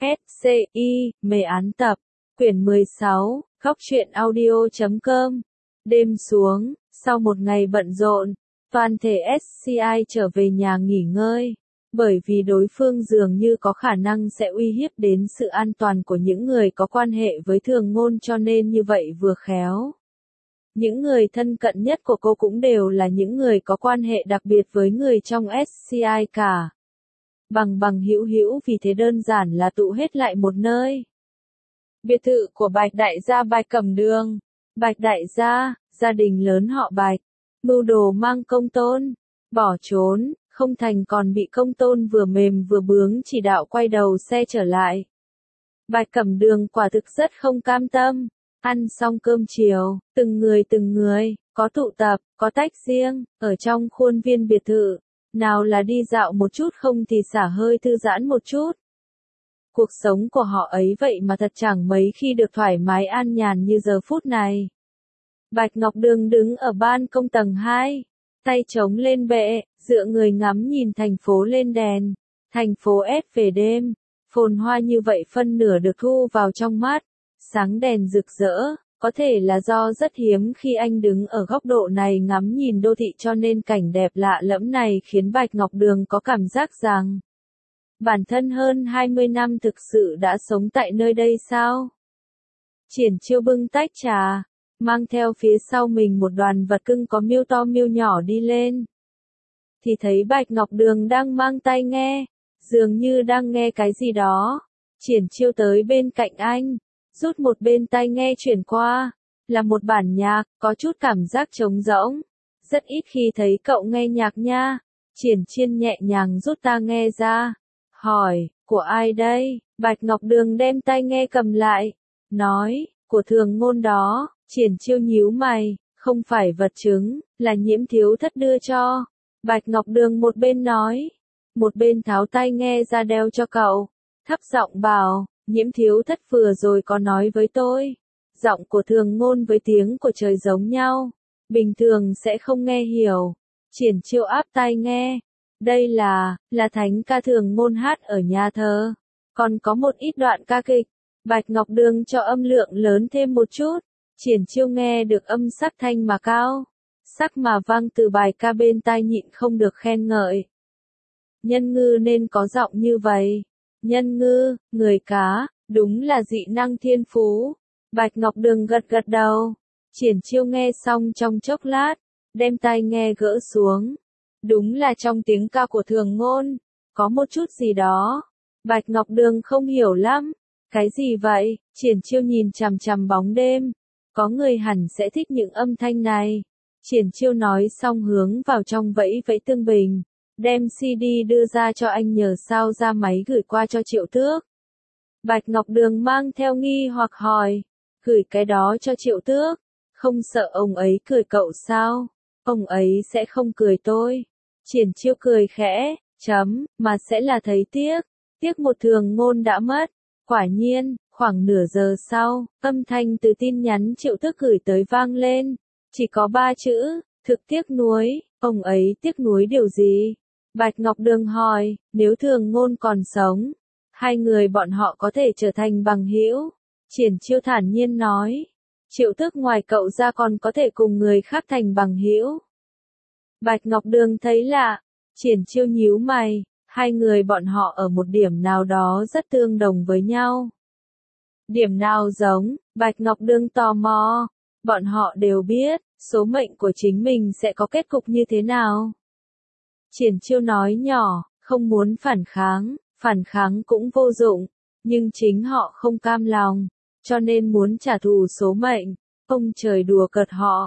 SCI, mê án tập, quyển 16, góc truyện audio.com. Đêm xuống, sau một ngày bận rộn, toàn thể SCI trở về nhà nghỉ ngơi, bởi vì đối phương dường như có khả năng sẽ uy hiếp đến sự an toàn của những người có quan hệ với Thường Ngôn, cho nên như vậy vừa khéo. Những người thân cận nhất của cô cũng đều là những người có quan hệ đặc biệt với người trong SCI cả. Bằng hữu hữu, vì thế đơn giản là tụ hết lại một nơi. Biệt thự của Bạch đại gia Bạch Cẩm Đường. Bạch đại gia, gia đình lớn họ Bạch, mưu đồ mang Công Tôn, bỏ trốn, không thành còn bị Công Tôn vừa mềm vừa bướng chỉ đạo quay đầu xe trở lại. Bạch Cẩm Đường quả thực rất không cam tâm. Ăn xong cơm chiều, từng người, có tụ tập, có tách riêng, ở trong khuôn viên biệt thự. Nào là đi dạo một chút, không thì xả hơi thư giãn một chút. Cuộc sống của họ ấy vậy mà thật chẳng mấy khi được thoải mái an nhàn như giờ phút này. Bạch Ngọc Đường đứng ở ban công tầng 2, tay chống lên bệ, dựa người ngắm nhìn thành phố lên đèn. Thành phố ép về đêm, phồn hoa như vậy phân nửa được thu vào trong mắt, sáng đèn rực rỡ. Có thể là do rất hiếm khi anh đứng ở góc độ này ngắm nhìn đô thị, cho nên cảnh đẹp lạ lẫm này khiến Bạch Ngọc Đường có cảm giác rằng bản thân hơn 20 năm thực sự đã sống tại nơi đây sao? Triển Chiêu bưng tách trà, mang theo phía sau mình một đoàn vật cưng có miêu to miêu nhỏ đi lên. Thì thấy Bạch Ngọc Đường đang mang tai nghe, dường như đang nghe cái gì đó. Triển Chiêu tới bên cạnh anh, rút một bên tai nghe chuyển qua, là một bản nhạc, có chút cảm giác trống rỗng. Rất ít khi thấy cậu nghe nhạc nha. Triển Chiêu nhẹ nhàng rút tai nghe ra, hỏi, của ai đây? Bạch Ngọc Đường đem tai nghe cầm lại, nói, của Thường Ngôn đó. Triển Chiêu nhíu mày, không phải vật chứng, là Nhiễm Thiếu Thất đưa cho. Bạch Ngọc Đường một bên nói, một bên tháo tai nghe ra đeo cho cậu, thấp giọng bảo, Nhiễm Thiếu Thất vừa rồi có nói với tôi, giọng của Thường Ngôn với tiếng của trời giống nhau, bình thường sẽ không nghe hiểu. Triển Chiêu áp tai nghe, đây là thánh ca Thường Ngôn hát ở nhà thờ, còn có một ít đoạn ca kịch. Bạch Ngọc Đường cho âm lượng lớn thêm một chút, Triển Chiêu nghe được âm sắc thanh mà cao, sắc mà vang từ bài ca bên tai, nhịn không được khen ngợi. Nhân ngư nên có giọng như vậy. Nhân ngư, người cá, đúng là dị năng thiên phú. Bạch Ngọc Đường gật gật đầu. Triển Chiêu nghe xong trong chốc lát, đem tai nghe gỡ xuống. Đúng là trong tiếng ca của Thường Ngôn, có một chút gì đó. Bạch Ngọc Đường không hiểu lắm. Cái gì vậy? Triển Chiêu nhìn chằm chằm bóng đêm. Có người hẳn sẽ thích những âm thanh này. Triển Chiêu nói xong hướng vào trong vẫy tương bình, đem CD đưa ra cho anh nhờ sao ra máy gửi qua cho Triệu Tước. Bạch Ngọc Đường mang theo nghi hoặc hỏi, gửi cái đó cho Triệu Tước, không sợ ông ấy cười cậu sao? Ông ấy sẽ không cười tôi. Triển Chiêu cười khẽ, mà sẽ là thấy tiếc một Thường Ngôn đã mất. Quả nhiên, khoảng nửa giờ sau, âm thanh từ tin nhắn Triệu Tước gửi tới vang lên, chỉ có 3 chữ, thực tiếc nuối. Ông ấy tiếc nuối điều gì? Bạch Ngọc Đường hỏi, nếu Thường Ngôn còn sống, hai người bọn họ có thể trở thành bằng hữu. Triển Chiêu thản nhiên nói, Triệu Tước ngoài cậu ra còn có thể cùng người khác thành bằng hữu. Bạch Ngọc Đường thấy lạ, Triển Chiêu nhíu mày, hai người bọn họ ở một điểm nào đó rất tương đồng với nhau. Điểm nào giống? Bạch Ngọc Đường tò mò. Bọn họ đều biết, số mệnh của chính mình sẽ có kết cục như thế nào. Triển Chiêu nói nhỏ, không muốn phản kháng cũng vô dụng, nhưng chính họ không cam lòng, cho nên muốn trả thù số mệnh. Ông trời đùa cợt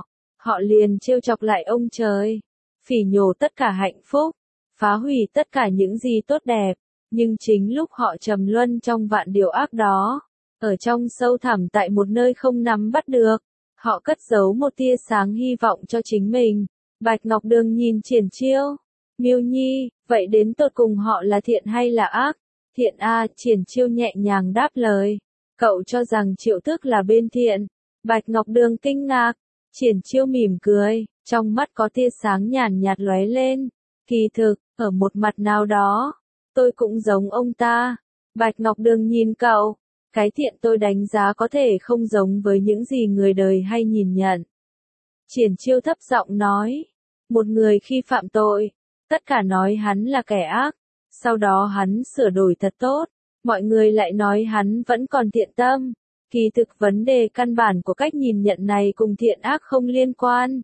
họ liền trêu chọc lại ông trời, phỉ nhổ tất cả hạnh phúc, phá hủy tất cả những gì tốt đẹp, nhưng chính lúc họ trầm luân trong vạn điều ác đó, ở trong sâu thẳm tại một nơi không nắm bắt được, họ cất giấu một tia sáng hy vọng cho chính mình. Bạch Ngọc Đường nhìn Triển Chiêu, Miêu Nhi, vậy đến tột cùng họ là thiện hay là ác? Thiện a, Triển Chiêu nhẹ nhàng đáp lời. Cậu cho rằng Triệu Tước là bên thiện. Bạch Ngọc Đường kinh ngạc. Triển Chiêu mỉm cười, trong mắt có tia sáng nhàn nhạt lóe lên. Kỳ thực, ở một mặt nào đó, tôi cũng giống ông ta. Bạch Ngọc Đường nhìn cậu. Cái thiện tôi đánh giá có thể không giống với những gì người đời hay nhìn nhận. Triển Chiêu thấp giọng nói. Một người khi phạm tội, tất cả nói hắn là kẻ ác. Sau đó hắn sửa đổi thật tốt. Mọi người lại nói hắn vẫn còn thiện tâm. Kỳ thực vấn đề căn bản của cách nhìn nhận này cùng thiện ác không liên quan.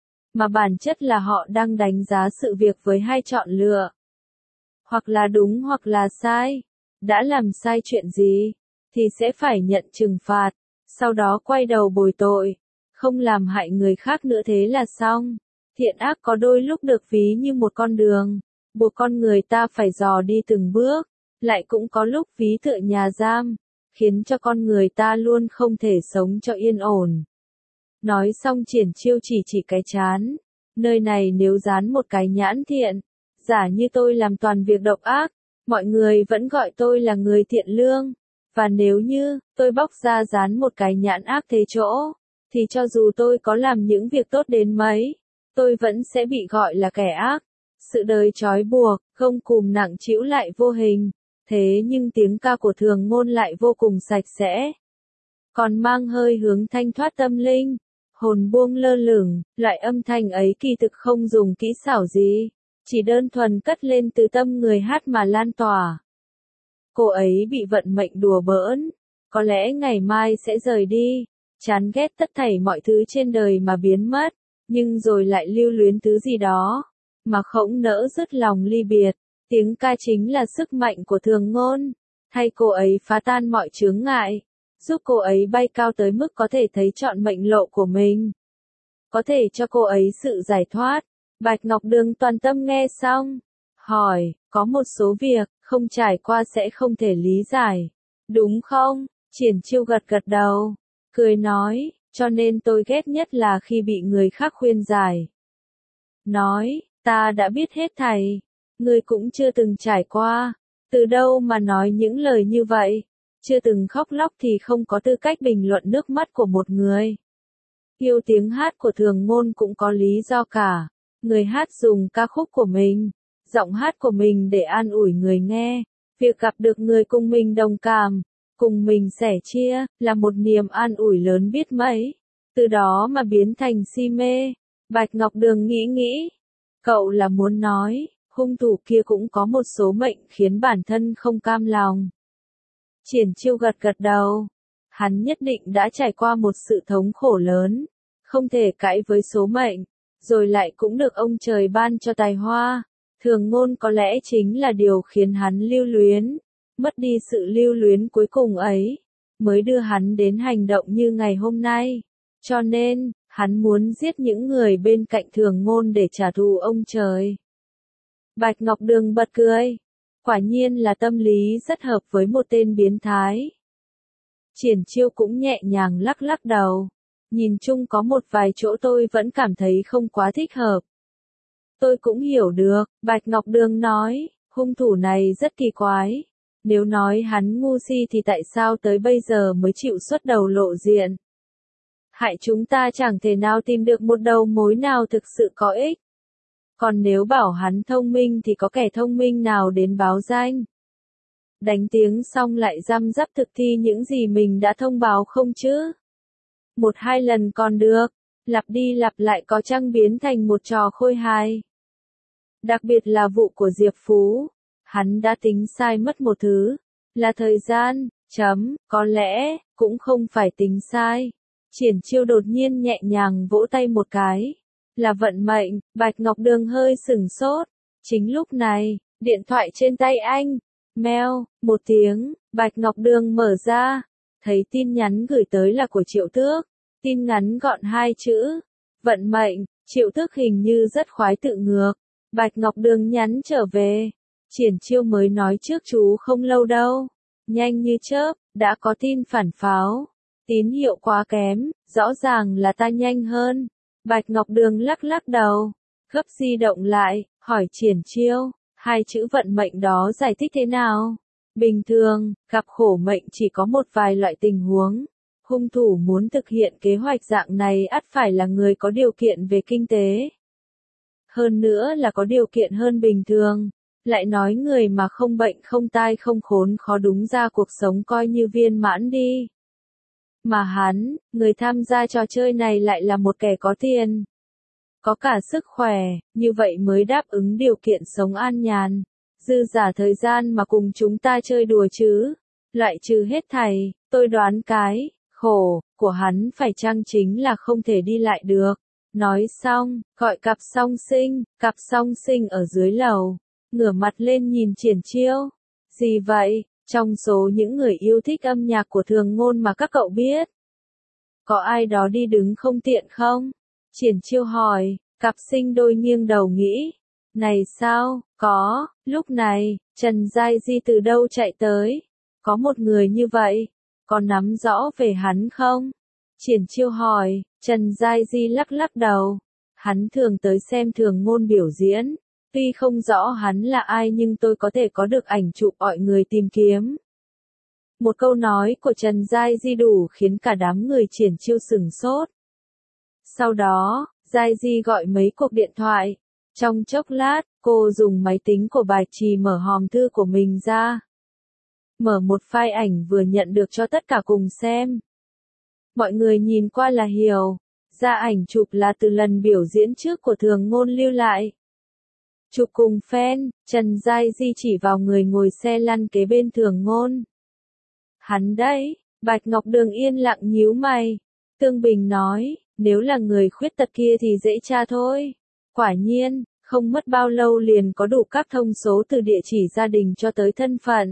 Mà bản chất là họ đang đánh giá sự việc với hai chọn lựa. Hoặc là đúng hoặc là sai. Đã làm sai chuyện gì, thì sẽ phải nhận trừng phạt. Sau đó quay đầu bồi tội. Không làm hại người khác nữa thế là xong. Thiện ác có đôi lúc được ví như một con đường. Buộc con người ta phải dò đi từng bước. Lại cũng có lúc ví tựa nhà giam. Khiến cho con người ta luôn không thể sống cho yên ổn. Nói xong Triển Chiêu chỉ cái trán. Nơi này nếu dán một cái nhãn thiện, giả như tôi làm toàn việc độc ác, mọi người vẫn gọi tôi là người thiện lương. Và nếu như tôi bóc ra dán một cái nhãn ác thế chỗ, thì cho dù tôi có làm những việc tốt đến mấy, tôi vẫn sẽ bị gọi là kẻ ác. Sự đời trói buộc, không cùm nặng trĩu lại vô hình. Thế nhưng tiếng ca của Thường Ngôn lại vô cùng sạch sẽ. Còn mang hơi hướng thanh thoát tâm linh. Hồn buông lơ lửng, loại âm thanh ấy kỳ thực không dùng kỹ xảo gì. Chỉ đơn thuần cất lên từ tâm người hát mà lan tỏa. Cô ấy bị vận mệnh đùa bỡn. Có lẽ ngày mai sẽ rời đi. Chán ghét tất thảy mọi thứ trên đời mà biến mất. Nhưng rồi lại lưu luyến thứ gì đó. Mà không nỡ dứt lòng ly biệt. Tiếng ca chính là sức mạnh của Thường Ngôn. Thay cô ấy phá tan mọi chướng ngại. Giúp cô ấy bay cao tới mức có thể thấy trọn mệnh lộ của mình. Có thể cho cô ấy sự giải thoát. Bạch Ngọc Đường toàn tâm nghe xong. Hỏi, có một số việc, không trải qua sẽ không thể lý giải. Đúng không? Triển Chiêu gật đầu. Cười nói, cho nên tôi ghét nhất là khi bị người khác khuyên giải. Nói, ta đã biết hết thảy. Ngươi cũng chưa từng trải qua. Từ đâu mà nói những lời như vậy? Chưa từng khóc lóc thì không có tư cách bình luận nước mắt của một người. Yêu tiếng hát của Thường Ngôn cũng có lý do cả. Người hát dùng ca khúc của mình, giọng hát của mình để an ủi người nghe. Việc gặp được người cùng mình đồng cảm, cùng mình sẻ chia, là một niềm an ủi lớn biết mấy. Từ đó mà biến thành si mê. Bạch Ngọc Đường nghĩ. Cậu là muốn nói, hung thủ kia cũng có một số mệnh khiến bản thân không cam lòng. Triển Chiêu gật đầu. Hắn nhất định đã trải qua một sự thống khổ lớn. Không thể cãi với số mệnh. Rồi lại cũng được ông trời ban cho tài hoa. Thường Ngôn có lẽ chính là điều khiến hắn lưu luyến. Mất đi sự lưu luyến cuối cùng ấy. Mới đưa hắn đến hành động như ngày hôm nay. Cho nên, hắn muốn giết những người bên cạnh Thường Ngôn để trả thù ông trời. Bạch Ngọc Đường bật cười. Quả nhiên là tâm lý rất hợp với một tên biến thái. Triển Chiêu cũng nhẹ nhàng lắc đầu. Nhìn chung có một vài chỗ tôi vẫn cảm thấy không quá thích hợp. Tôi cũng hiểu được, Bạch Ngọc Đường nói, hung thủ này rất kỳ quái. Nếu nói hắn ngu si thì tại sao tới bây giờ mới chịu xuất đầu lộ diện? Hại chúng ta chẳng thể nào tìm được một đầu mối nào thực sự có ích. Còn nếu bảo hắn thông minh thì có kẻ thông minh nào đến báo danh? Đánh tiếng xong lại răm rắp thực thi những gì mình đã thông báo không chứ? 1-2 lần còn được, lặp đi lặp lại có chăng biến thành một trò khôi hài. Đặc biệt là vụ của Diệp Phú, hắn đã tính sai mất một thứ, là thời gian, có lẽ, cũng không phải tính sai. Triển Chiêu đột nhiên nhẹ nhàng vỗ tay một cái. Là vận mệnh. Bạch Ngọc Đường hơi sửng sốt. Chính lúc này, điện thoại trên tay anh. Meo, một tiếng, Bạch Ngọc Đường mở ra. Thấy tin nhắn gửi tới là của Triệu Tước. Tin ngắn gọn 2 chữ. Vận mệnh. Triệu Tước hình như rất khoái tự ngược. Bạch Ngọc Đường nhắn trở về. Triển Chiêu mới nói trước chú không lâu đâu. Nhanh như chớp, đã có tin phản pháo. Tín hiệu quá kém, rõ ràng là ta nhanh hơn. Bạch Ngọc Đường lắc đầu, gấp di động lại, hỏi Triển Chiêu, 2 chữ vận mệnh đó giải thích thế nào? Bình thường, gặp khổ mệnh chỉ có một vài loại tình huống. Hung thủ muốn thực hiện kế hoạch dạng này ắt phải là người có điều kiện về kinh tế. Hơn nữa là có điều kiện hơn bình thường, Lại nói người mà không bệnh không tai không khốn khó đúng ra cuộc sống coi như viên mãn đi. Mà hắn, người tham gia trò chơi này lại là một kẻ có tiền. Có cả sức khỏe, như vậy mới đáp ứng điều kiện sống an nhàn. Dư giả thời gian mà cùng chúng ta chơi đùa chứ. Loại trừ hết thảy, tôi đoán cái khổ của hắn phải chăng chính là không thể đi lại được. Nói xong, gọi cặp song sinh ở dưới lầu, ngửa mặt lên nhìn Triển Chiêu. Gì vậy, trong số những người yêu thích âm nhạc của Thường Ngôn mà các cậu biết, có ai đó đi đứng không tiện không? Triển Chiêu hỏi, cặp sinh đôi nghiêng đầu nghĩ. Này sao, có, lúc này, Trần Giai Di từ đâu chạy tới? Có một người như vậy, có nắm rõ về hắn không? Triển Chiêu hỏi, Trần Giai Di lắc lắc đầu. Hắn thường tới xem Thường Ngôn biểu diễn. Tuy không rõ hắn là ai nhưng tôi có thể có được ảnh chụp mọi người tìm kiếm. Một câu nói của Trần Giai Di đủ khiến cả đám người Triển Chiêu sửng sốt. Sau đó, Giai Di gọi mấy cuộc điện thoại. Trong chốc lát, cô dùng máy tính của Bạch Trì mở hòm thư của mình ra. Mở một file ảnh vừa nhận được cho tất cả cùng xem. Mọi người nhìn qua là hiểu. Ra ảnh chụp là từ lần biểu diễn trước của Thường Ngôn lưu lại. Chụp cùng fan, Trần Giai Di chỉ vào người ngồi xe lăn kế bên Thường Ngôn. Hắn đấy, Bạch Ngọc Đường yên lặng nhíu mày. Tương Bình nói, nếu là người khuyết tật kia thì dễ tra thôi. Quả nhiên, không mất bao lâu liền có đủ các thông số từ địa chỉ gia đình cho tới thân phận.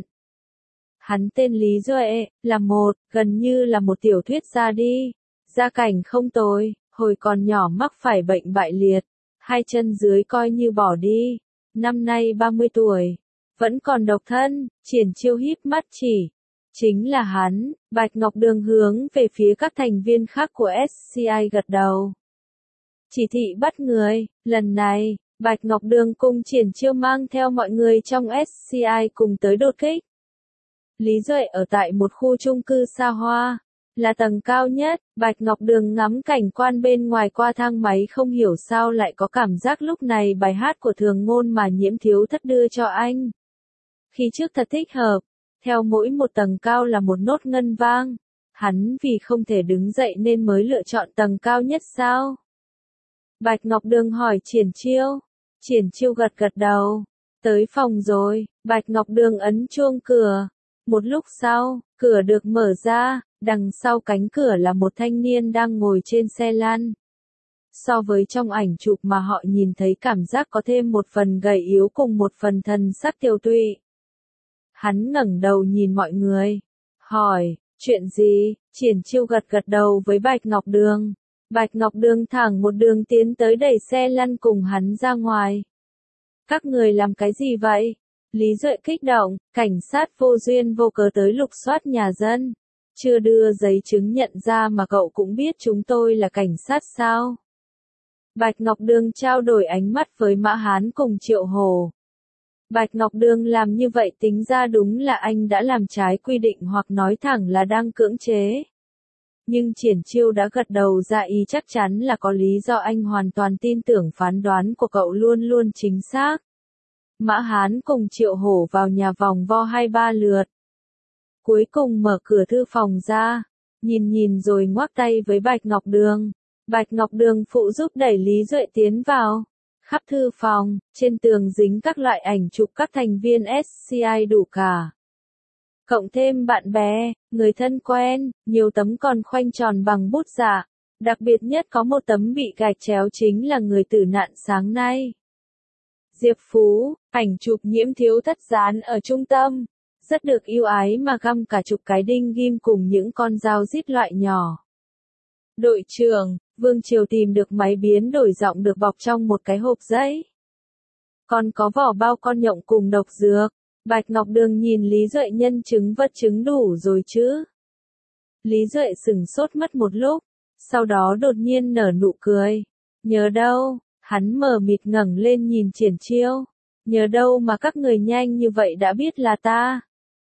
Hắn tên Lý Duệ, là gần như là một tiểu thuyết gia đi. Gia cảnh không tồi, hồi còn nhỏ mắc phải bệnh bại liệt. Hai chân dưới coi như bỏ đi. Năm nay 30 tuổi. Vẫn còn độc thân, Triển Chiêu híp mắt chỉ. Chính là hắn, Bạch Ngọc Đường hướng về phía các thành viên khác của SCI gật đầu. Chỉ thị bắt người, lần này, Bạch Ngọc Đường cùng Triển Chiêu mang theo mọi người trong SCI cùng tới đột kích. Lý Duệ ở tại một khu chung cư xa hoa, là tầng cao nhất. Bạch Ngọc Đường ngắm cảnh quan bên ngoài qua thang máy không hiểu sao lại có cảm giác lúc này bài hát của Thường Ngôn mà Nhiễm Thiếu Thất đưa cho anh. Khi trước thật thích hợp, theo mỗi một tầng cao là một nốt ngân vang. Hắn vì không thể đứng dậy nên mới lựa chọn tầng cao nhất sao? Bạch Ngọc Đường hỏi Triển Chiêu. Triển Chiêu gật gật đầu. Tới phòng rồi, Bạch Ngọc Đường ấn chuông cửa. Một lúc sau, cửa được mở ra, đằng sau cánh cửa là một thanh niên đang ngồi trên xe lăn. So với trong ảnh chụp mà họ nhìn thấy cảm giác có thêm một phần gầy yếu cùng một phần thần sắc tiều tụy. Hắn ngẩng đầu nhìn mọi người, hỏi, chuyện gì? Triển Chiêu gật gật đầu với Bạch Ngọc Đường. Bạch Ngọc Đường thẳng một đường tiến tới đẩy xe lăn cùng hắn ra ngoài. Các người làm cái gì vậy? Lý Duệ kích động, cảnh sát vô duyên vô cớ tới lục soát nhà dân. Chưa đưa giấy chứng nhận ra mà cậu cũng biết chúng tôi là cảnh sát sao? Bạch Ngọc Đường trao đổi ánh mắt với Mã Hán cùng Triệu Hồ. Bạch Ngọc Đường làm như vậy tính ra đúng là anh đã làm trái quy định hoặc nói thẳng là đang cưỡng chế. Nhưng Triển Chiêu đã gật đầu ra ý chắc chắn là có lý do anh hoàn toàn tin tưởng phán đoán của cậu luôn luôn chính xác. Mã Hán cùng Triệu Hổ vào nhà vòng vo 2-3 lượt. Cuối cùng mở cửa thư phòng ra, nhìn rồi ngoắc tay với Bạch Ngọc Đường. Bạch Ngọc Đường phụ giúp đẩy Lý Duệ tiến vào. Khắp thư phòng, trên tường dính các loại ảnh chụp các thành viên SCI đủ cả. Cộng thêm bạn bè, người thân quen, nhiều tấm còn khoanh tròn bằng bút dạ. Đặc biệt nhất có một tấm bị gạch chéo chính là người tử nạn sáng nay. Diệp Phú, ảnh chụp Nhiễm Thiếu Thất dán ở trung tâm. Rất được yêu ái mà găm cả chục cái đinh ghim cùng những con dao rít loại nhỏ. Đội trưởng, Vương Triều tìm được máy biến đổi giọng được bọc trong một cái hộp giấy. Còn có vỏ bao con nhộng cùng độc dược. Bạch Ngọc Đường nhìn Lý Duệ nhân chứng vật chứng đủ rồi chứ? Lý Duệ sửng sốt mất một lúc, sau đó đột nhiên nở nụ cười. Nhớ đâu? Hắn mờ mịt ngẩng lên nhìn Triển Chiêu. Nhớ đâu mà các người nhanh như vậy đã biết là ta?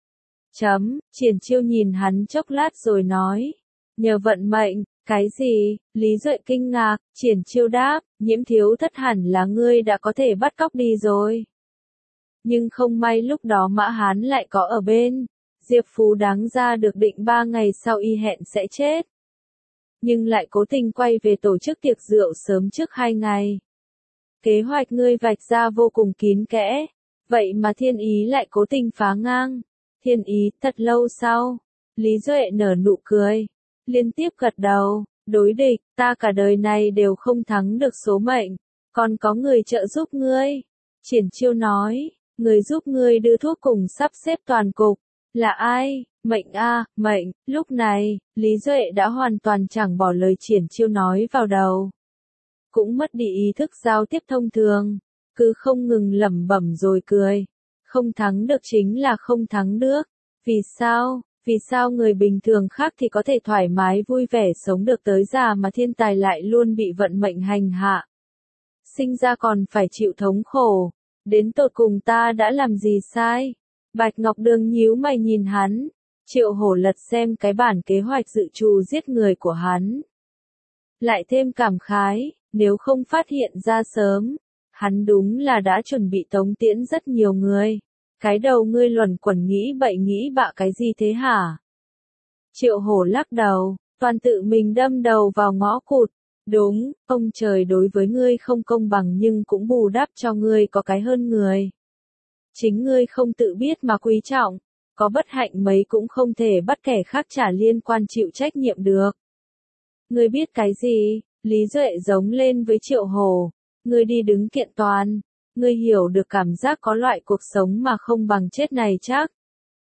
Triển Chiêu nhìn hắn chốc lát rồi nói. Nhờ vận mệnh. Cái gì? Lý Duệ kinh ngạc. Triển Chiêu đáp, Nhiễm Thiếu Thất hẳn là ngươi đã có thể bắt cóc đi rồi. Nhưng không may lúc đó Mã Hán lại có ở bên. Diệp Phú đáng ra được định 3 ngày sau y hẹn sẽ chết. Nhưng lại cố tình quay về tổ chức tiệc rượu sớm trước 2 ngày. Kế hoạch ngươi vạch ra vô cùng kín kẽ. Vậy mà Thiên Ý lại cố tình phá ngang. Thiên Ý, thật lâu sau. Lý Duệ nở nụ cười. Liên tiếp gật đầu. Đối địch, ta cả đời này đều không thắng được số mệnh. Còn có người trợ giúp ngươi. Triển Chiêu nói. Người giúp ngươi đưa thuốc cùng sắp xếp toàn cục. Là ai? Mệnh a, mệnh. Lúc này, Lý Duệ đã hoàn toàn chẳng bỏ lời Triển Chiêu nói vào đầu. Cũng mất đi ý thức giao tiếp thông thường. Cứ không ngừng lẩm bẩm rồi cười. Không thắng được chính là không thắng được. Vì sao? Vì sao người bình thường khác thì có thể thoải mái vui vẻ sống được tới già mà thiên tài lại luôn bị vận mệnh hành hạ? Sinh ra còn phải chịu thống khổ. Đến tột cùng ta đã làm gì sai? Bạch Ngọc Đường nhíu mày nhìn hắn. Triệu Hổ lật xem cái bản kế hoạch dự trù giết người của hắn. Lại thêm cảm khái, nếu không phát hiện ra sớm, hắn đúng là đã chuẩn bị tống tiễn rất nhiều người. Cái đầu ngươi luẩn quẩn nghĩ bậy nghĩ bạ cái gì thế hả? Triệu Hổ lắc đầu, toàn tự mình đâm đầu vào ngõ cụt. Đúng, ông trời đối với ngươi không công bằng nhưng cũng bù đắp cho ngươi có cái hơn người. Chính ngươi không tự biết mà quý trọng, có bất hạnh mấy cũng không thể bắt kẻ khác trả liên quan chịu trách nhiệm được. Ngươi biết cái gì? Lý Duệ giống lên với Triệu Hổ. Ngươi đi đứng kiện toàn. Ngươi hiểu được cảm giác có loại cuộc sống mà không bằng chết này chắc.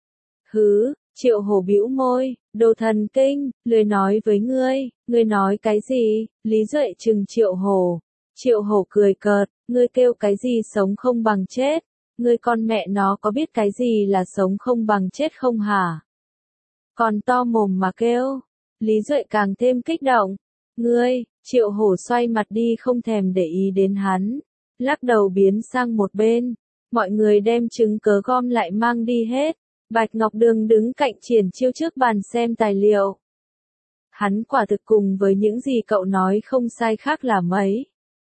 Hứ, Triệu Hổ bĩu môi, đồ thần kinh, lười nói với ngươi nói cái gì? Lý Duệ trừng Triệu Hổ. Triệu Hổ cười cợt, ngươi kêu cái gì sống không bằng chết? Ngươi con mẹ nó có biết cái gì là sống không bằng chết không hả? Còn to mồm mà kêu. Lý Duệ càng thêm kích động. Ngươi, Triệu Hổ xoay mặt đi không thèm để ý đến hắn. Lắc đầu biến sang một bên. Mọi người đem chứng cớ gom lại mang đi hết. Bạch Ngọc Đường đứng cạnh Triển Chiêu trước bàn xem tài liệu. Hắn quả thực cùng với những gì cậu nói không sai khác là mấy.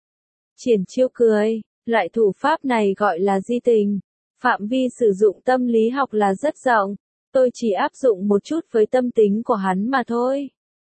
Triển Chiêu cười, loại thủ pháp này gọi là di tình. Phạm vi sử dụng tâm lý học là rất rộng. Tôi chỉ áp dụng một chút với tâm tính của hắn mà thôi.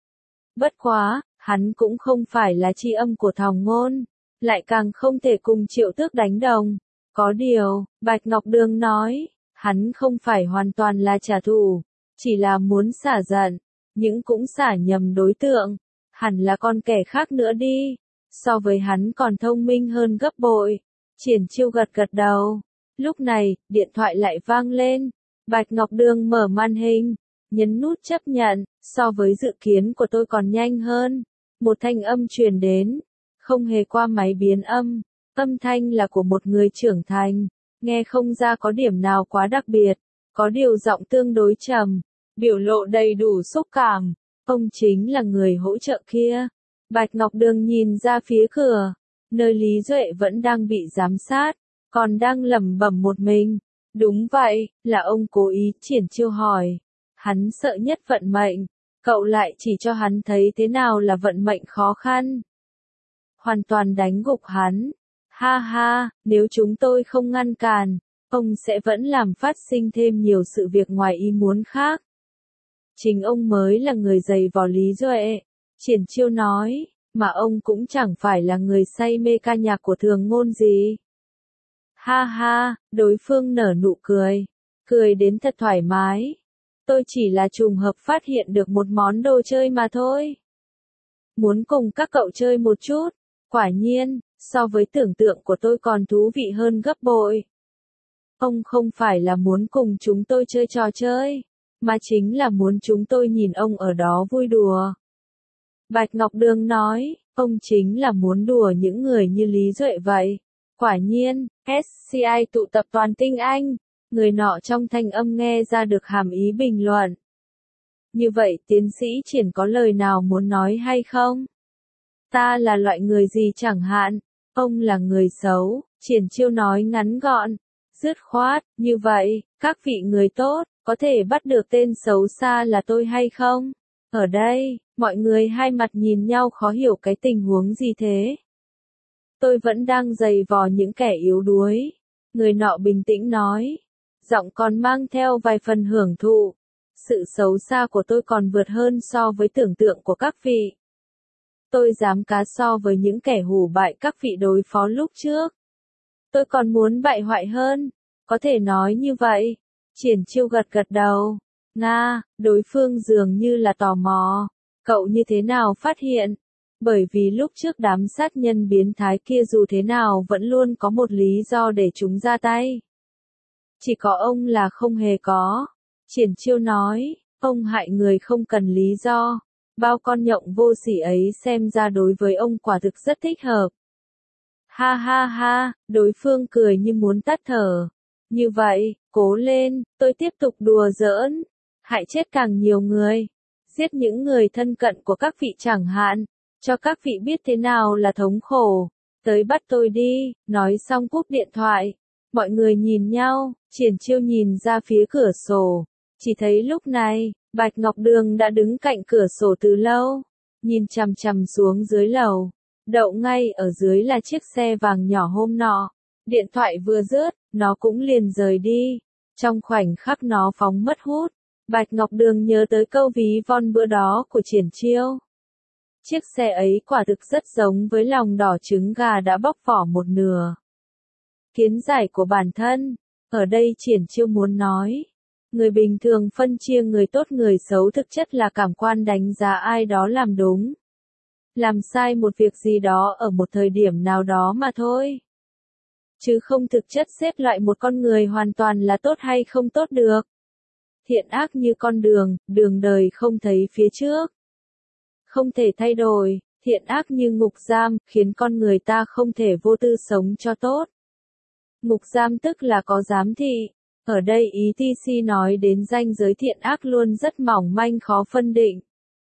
Bất quá, hắn cũng không phải là tri âm của Thòng Ngôn. Lại càng không thể cùng Triệu Tước đánh đồng. Có điều, Bạch Ngọc Đường nói, hắn không phải hoàn toàn là trả thù, chỉ là muốn xả giận, nhưng cũng xả nhầm đối tượng, hẳn là con kẻ khác nữa đi, so với hắn còn thông minh hơn gấp bội. Triển Chiêu gật gật đầu. Lúc này, điện thoại lại vang lên, Bạch Ngọc Đường mở màn hình, nhấn nút chấp nhận, so với dự kiến của tôi còn nhanh hơn. Một thanh âm truyền đến, không hề qua máy biến âm, âm thanh là của một người trưởng thành, nghe không ra có điểm nào quá đặc biệt, có điều giọng tương đối trầm, biểu lộ đầy đủ xúc cảm, ông chính là người hỗ trợ kia. Bạch Ngọc Đường nhìn ra phía cửa, nơi Lý Duệ vẫn đang bị giám sát, còn đang lẩm bẩm một mình. Đúng vậy, là ông cố ý. Triển Chiêu hỏi. Hắn sợ nhất vận mệnh, cậu lại chỉ cho hắn thấy thế nào là vận mệnh khó khăn. Hoàn toàn đánh gục hắn. Ha ha, nếu chúng tôi không ngăn cản, ông sẽ vẫn làm phát sinh thêm nhiều sự việc ngoài ý muốn khác. Chính ông mới là người giày vò Lý Duệ. Triển Chiêu nói, mà ông cũng chẳng phải là người say mê ca nhạc của Thường Ngôn gì. Ha ha, đối phương nở nụ cười. Cười đến thật thoải mái. Tôi chỉ là trùng hợp phát hiện được một món đồ chơi mà thôi. Muốn cùng các cậu chơi một chút. Quả nhiên, so với tưởng tượng của tôi còn thú vị hơn gấp bội. Ông không phải là muốn cùng chúng tôi chơi trò chơi, mà chính là muốn chúng tôi nhìn ông ở đó vui đùa. Bạch Ngọc Đường nói, ông chính là muốn đùa những người như Lý Duệ vậy. Quả nhiên, SCI tụ tập toàn tinh anh. Người nọ trong thanh âm nghe ra được hàm ý bình luận. Như vậy tiến sĩ Triển có lời nào muốn nói hay không? Ta là loại người gì chẳng hạn, ông là người xấu, Triển Chiêu nói ngắn gọn, dứt khoát, như vậy, các vị người tốt, có thể bắt được tên xấu xa là tôi hay không? Ở đây, mọi người hai mặt nhìn nhau khó hiểu cái tình huống gì thế. Tôi vẫn đang giày vò những kẻ yếu đuối. Người nọ bình tĩnh nói. Giọng còn mang theo vài phần hưởng thụ. Sự xấu xa của tôi còn vượt hơn so với tưởng tượng của các vị. Tôi dám cá so với những kẻ hù bại các vị đối phó lúc trước. Tôi còn muốn bại hoại hơn. Có thể nói như vậy. Triển Chiêu gật gật đầu. Nga, đối phương dường như là tò mò. Cậu như thế nào phát hiện? Bởi vì lúc trước đám sát nhân biến thái kia dù thế nào vẫn luôn có một lý do để chúng ra tay. Chỉ có ông là không hề có. Triển Chiêu nói, ông hại người không cần lý do. Bao con nhộng vô sỉ ấy xem ra đối với ông quả thực rất thích hợp. Ha ha ha, đối phương cười như muốn tắt thở. Như vậy, cố lên, tôi tiếp tục đùa giỡn. Hại chết càng nhiều người. Giết những người thân cận của các vị chẳng hạn. Cho các vị biết thế nào là thống khổ. Tới bắt tôi đi, nói xong cúp điện thoại. Mọi người nhìn nhau, Triển Chiêu nhìn ra phía cửa sổ. Chỉ thấy lúc này, Bạch Ngọc Đường đã đứng cạnh cửa sổ từ lâu. Nhìn chằm chằm xuống dưới lầu. Đậu ngay ở dưới là chiếc xe vàng nhỏ hôm nọ. Điện thoại vừa dứt, nó cũng liền rời đi. Trong khoảnh khắc nó phóng mất hút. Bạch Ngọc Đường nhớ tới câu ví von bữa đó của Triển Chiêu. Chiếc xe ấy quả thực rất giống với lòng đỏ trứng gà đã bóc vỏ một nửa. Kiến giải của bản thân. Ở đây Triển Chiêu muốn nói. Người bình thường phân chia người tốt người xấu thực chất là cảm quan đánh giá ai đó làm đúng. Làm sai một việc gì đó ở một thời điểm nào đó mà thôi. Chứ không thực chất xếp loại một con người hoàn toàn là tốt hay không tốt được. Thiện ác như con đường, đường đời không thấy phía trước. Không thể thay đổi, thiện ác như ngục giam, khiến con người ta không thể vô tư sống cho tốt. Ngục giam tức là có giám thị. Ở đây ETC nói đến ranh giới thiện ác luôn rất mỏng manh khó phân định.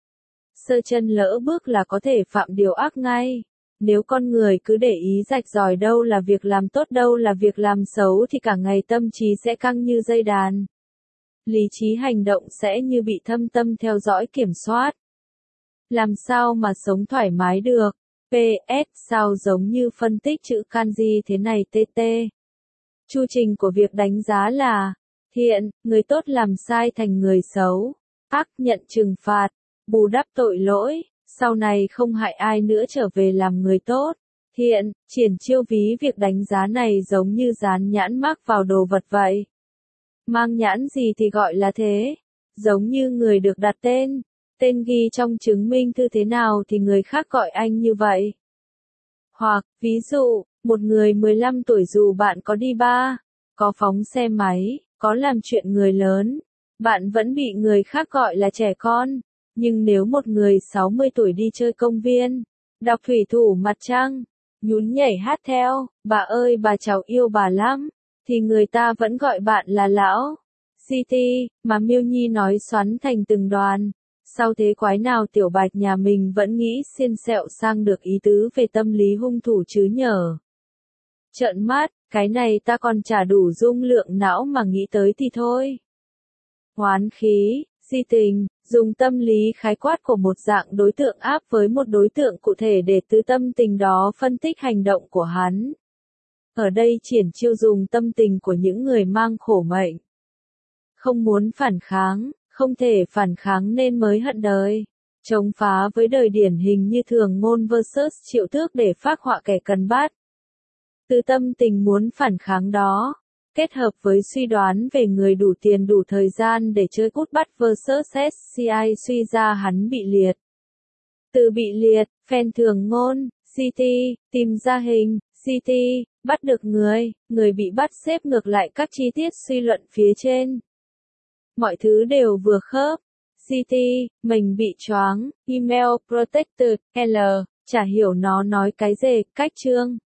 Sơ chân lỡ bước là có thể phạm điều ác ngay. Nếu con người cứ để ý rạch ròi đâu là việc làm tốt đâu là việc làm xấu thì cả ngày tâm trí sẽ căng như dây đàn. Lý trí hành động sẽ như bị thâm tâm theo dõi kiểm soát. Làm sao mà sống thoải mái được? PS sao giống như phân tích chữ kanji thế này TT. Chu trình của việc đánh giá là thiện, người tốt làm sai thành người xấu, ác nhận trừng phạt, bù đắp tội lỗi, sau này không hại ai nữa trở về làm người tốt. Thiện, Triển Chiêu ví việc đánh giá này giống như dán nhãn mác vào đồ vật vậy. Mang nhãn gì thì gọi là thế, giống như người được đặt tên. Tên ghi trong chứng minh thư thế nào thì người khác gọi anh như vậy. Hoặc, ví dụ, một người 15 tuổi dù bạn có đi bar, có phóng xe máy, có làm chuyện người lớn, bạn vẫn bị người khác gọi là trẻ con. Nhưng nếu một người 60 tuổi đi chơi công viên, đọc thủy thủ mặt trăng, nhún nhảy hát theo, bà ơi bà cháu yêu bà lắm, thì người ta vẫn gọi bạn là lão. CT, mà Miêu Nhi nói xoắn thành từng đoàn. Sao thế quái nào Tiểu Bạch nhà mình vẫn nghĩ xiên xẹo sang được ý tứ về tâm lý hung thủ chứ nhở? Trợn mắt, cái này ta còn chả đủ dung lượng não mà nghĩ tới thì thôi. Hoán khí, si tình, dùng tâm lý khái quát của một dạng đối tượng áp với một đối tượng cụ thể để từ tâm tình đó phân tích hành động của hắn. Ở đây Triển Chiêu dùng tâm tình của những người mang khổ mệnh. Không muốn phản kháng, không thể phản kháng nên mới hận đời. Chống phá với đời điển hình như Thường Ngôn vs Triệu Tước để phác họa kẻ cần bắt. Từ tâm tình muốn phản kháng đó, kết hợp với suy đoán về người đủ tiền đủ thời gian để chơi cút bắt vs SCI suy ra hắn bị liệt. Từ bị liệt, fan Thường Ngôn, CT, tìm ra hình, CT, bắt được người bị bắt xếp ngược lại các chi tiết suy luận phía trên. Mọi thứ đều vừa khớp. CT, mình bị choáng, email protected, L, chả hiểu nó nói cái gì, cách chương.